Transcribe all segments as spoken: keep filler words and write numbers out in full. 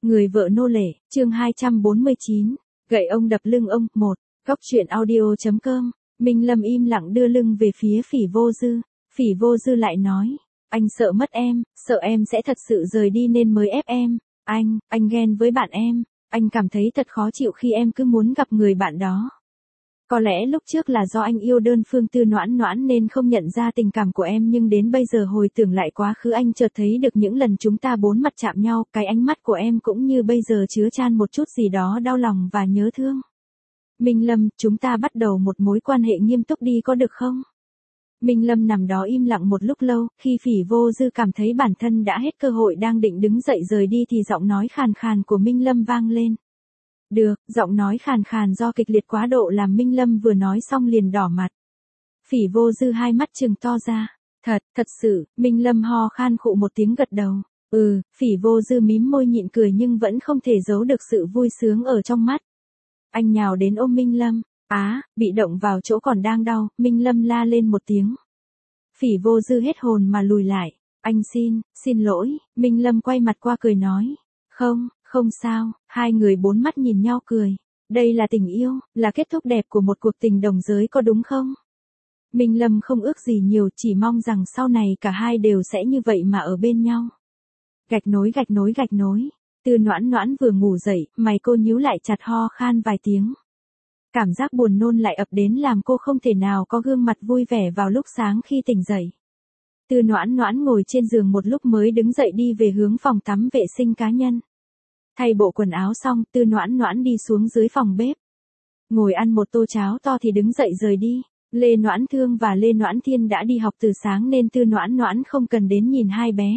Người vợ nô lệ, chương hai trăm bốn mươi chín. Gậy ông đập lưng ông, một. Góc truyện audio.com. Minh Lâm im lặng đưa lưng về phía Phỉ Vô Dư. Phỉ Vô Dư lại nói, anh sợ mất em, sợ em sẽ thật sự rời đi nên mới ép em. Anh, anh ghen với bạn em, anh cảm thấy thật khó chịu khi em cứ muốn gặp người bạn đó. Có lẽ lúc trước là do anh yêu đơn phương Tư Noãn Noãn nên không nhận ra tình cảm của em, nhưng đến bây giờ hồi tưởng lại quá khứ anh chợt thấy được những lần chúng ta bốn mặt chạm nhau, cái ánh mắt của em cũng như bây giờ chứa chan một chút gì đó đau lòng và nhớ thương. Minh Lâm, chúng ta bắt đầu một mối quan hệ nghiêm túc đi có được không? Minh Lâm nằm đó im lặng một lúc lâu, khi Phỉ Vô Dư cảm thấy bản thân đã hết cơ hội đang định đứng dậy rời đi thì giọng nói khàn khàn của Minh Lâm vang lên. Được, giọng nói khàn khàn do kịch liệt quá độ làm Minh Lâm vừa nói xong liền đỏ mặt. Phỉ Vô Dư hai mắt trừng to ra. Thật, thật sự, Minh Lâm ho khan khụ một tiếng gật đầu. Ừ, Phỉ Vô Dư mím môi nhịn cười nhưng vẫn không thể giấu được sự vui sướng ở trong mắt. Anh nhào đến ôm Minh Lâm. Á, bị động vào chỗ còn đang đau, Minh Lâm la lên một tiếng. Phỉ Vô Dư hết hồn mà lùi lại. Anh xin, xin lỗi, Minh Lâm quay mặt qua cười nói. Không, không sao, hai người bốn mắt nhìn nhau cười. Đây là tình yêu, là kết thúc đẹp của một cuộc tình đồng giới có đúng không? Minh Lâm không ước gì nhiều, chỉ mong rằng sau này cả hai đều sẽ như vậy mà ở bên nhau. Gạch nối gạch nối gạch nối. Tư Noãn Noãn vừa ngủ dậy, mày cô nhíu lại chặt ho khan vài tiếng. Cảm giác buồn nôn lại ập đến làm cô không thể nào có gương mặt vui vẻ vào lúc sáng khi tỉnh dậy. Tư Noãn Noãn ngồi trên giường một lúc mới đứng dậy đi về hướng phòng tắm vệ sinh cá nhân. Thay bộ quần áo xong, Tư Noãn Noãn đi xuống dưới phòng bếp. Ngồi ăn một tô cháo to thì đứng dậy rời đi. Lê Noãn Thương và Lê Noãn Thiên đã đi học từ sáng nên Tư Noãn Noãn không cần đến nhìn hai bé.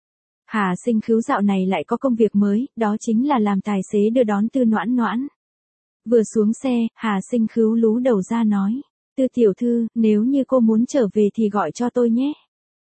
Hà Sinh Khứu dạo này lại có công việc mới, đó chính là làm tài xế đưa đón Tư Noãn Noãn. Vừa xuống xe, Hà Sinh Khứu lú đầu ra nói. Tư tiểu thư, nếu như cô muốn trở về thì gọi cho tôi nhé.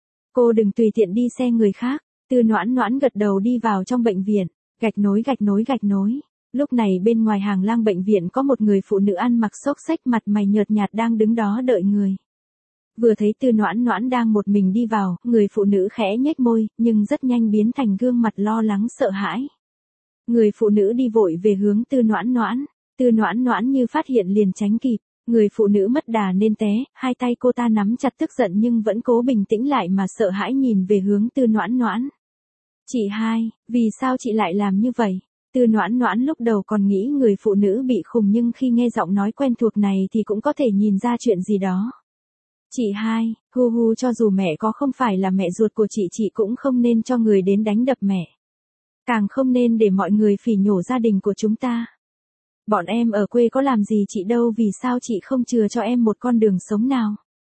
Cô đừng tùy tiện đi xe người khác. Tư Noãn Noãn gật đầu đi vào trong bệnh viện. Gạch nối gạch nối gạch nối. Lúc này bên ngoài hàng lang bệnh viện có một người phụ nữ ăn mặc xốc xếch mặt mày nhợt nhạt đang đứng đó đợi người. Vừa thấy Tư Noãn Noãn đang một mình đi vào, người phụ nữ khẽ nhếch môi, nhưng rất nhanh biến thành gương mặt lo lắng sợ hãi. Người phụ nữ đi vội về hướng Tư Noãn Noãn. Tư Noãn Noãn như phát hiện liền tránh kịp. Người phụ nữ mất đà nên té, hai tay cô ta nắm chặt tức giận nhưng vẫn cố bình tĩnh lại mà sợ hãi nhìn về hướng Tư Noãn Noãn. Chị hai, vì sao chị lại làm như vậy? Tư Noãn Noãn lúc đầu còn nghĩ người phụ nữ bị khùng nhưng khi nghe giọng nói quen thuộc này thì cũng có thể nhìn ra chuyện gì đó. Chị hai, hu hu cho dù mẹ có không phải là mẹ ruột của chị chị cũng không nên cho người đến đánh đập mẹ. Càng không nên để mọi người phỉ nhổ gia đình của chúng ta. Bọn em ở quê có làm gì chị đâu, vì sao chị không chừa cho em một con đường sống nào?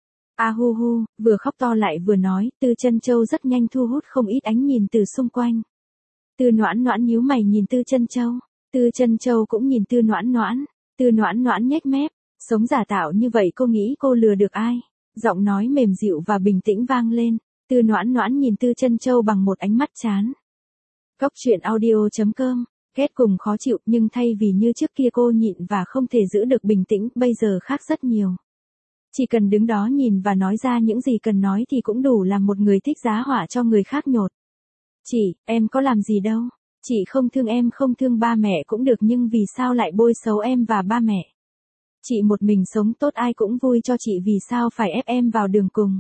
A hu hu, vừa khóc to lại vừa nói, Tư Chân Châu rất nhanh thu hút không ít ánh nhìn từ xung quanh. Tư Noãn Noãn nhíu mày nhìn Tư Chân Châu, Tư Chân Châu cũng nhìn Tư Noãn Noãn, Tư Noãn Noãn nhếch mép, sống giả tạo như vậy cô nghĩ cô lừa được ai? Giọng nói mềm dịu và bình tĩnh vang lên, Tư Noãn Noãn nhìn Tư Chân Châu bằng một ánh mắt chán. Góc truyện audio.com. Ghét cùng khó chịu, nhưng thay vì như trước kia cô nhịn và không thể giữ được bình tĩnh, bây giờ khác rất nhiều. Chỉ cần đứng đó nhìn và nói ra những gì cần nói thì cũng đủ làm một người thích giá họa cho người khác nhột. Chị, em có làm gì đâu. Chị không thương em không thương ba mẹ cũng được, nhưng vì sao lại bôi xấu em và ba mẹ? Chị một mình sống tốt ai cũng vui cho chị, vì sao phải ép em vào đường cùng?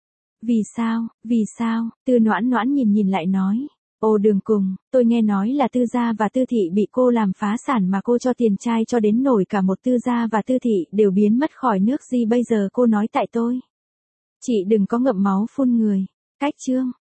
Vì sao, vì sao? Tư Noãn Noãn nhìn nhìn lại nói. Ồ đường cùng, tôi nghe nói là Tư gia và Tư thị bị cô làm phá sản mà cô cho tiền trai cho đến nổi cả một Tư gia và Tư thị đều biến mất khỏi nước gì, bây giờ cô nói tại tôi. Chị đừng có ngậm máu phun người. Cách chương.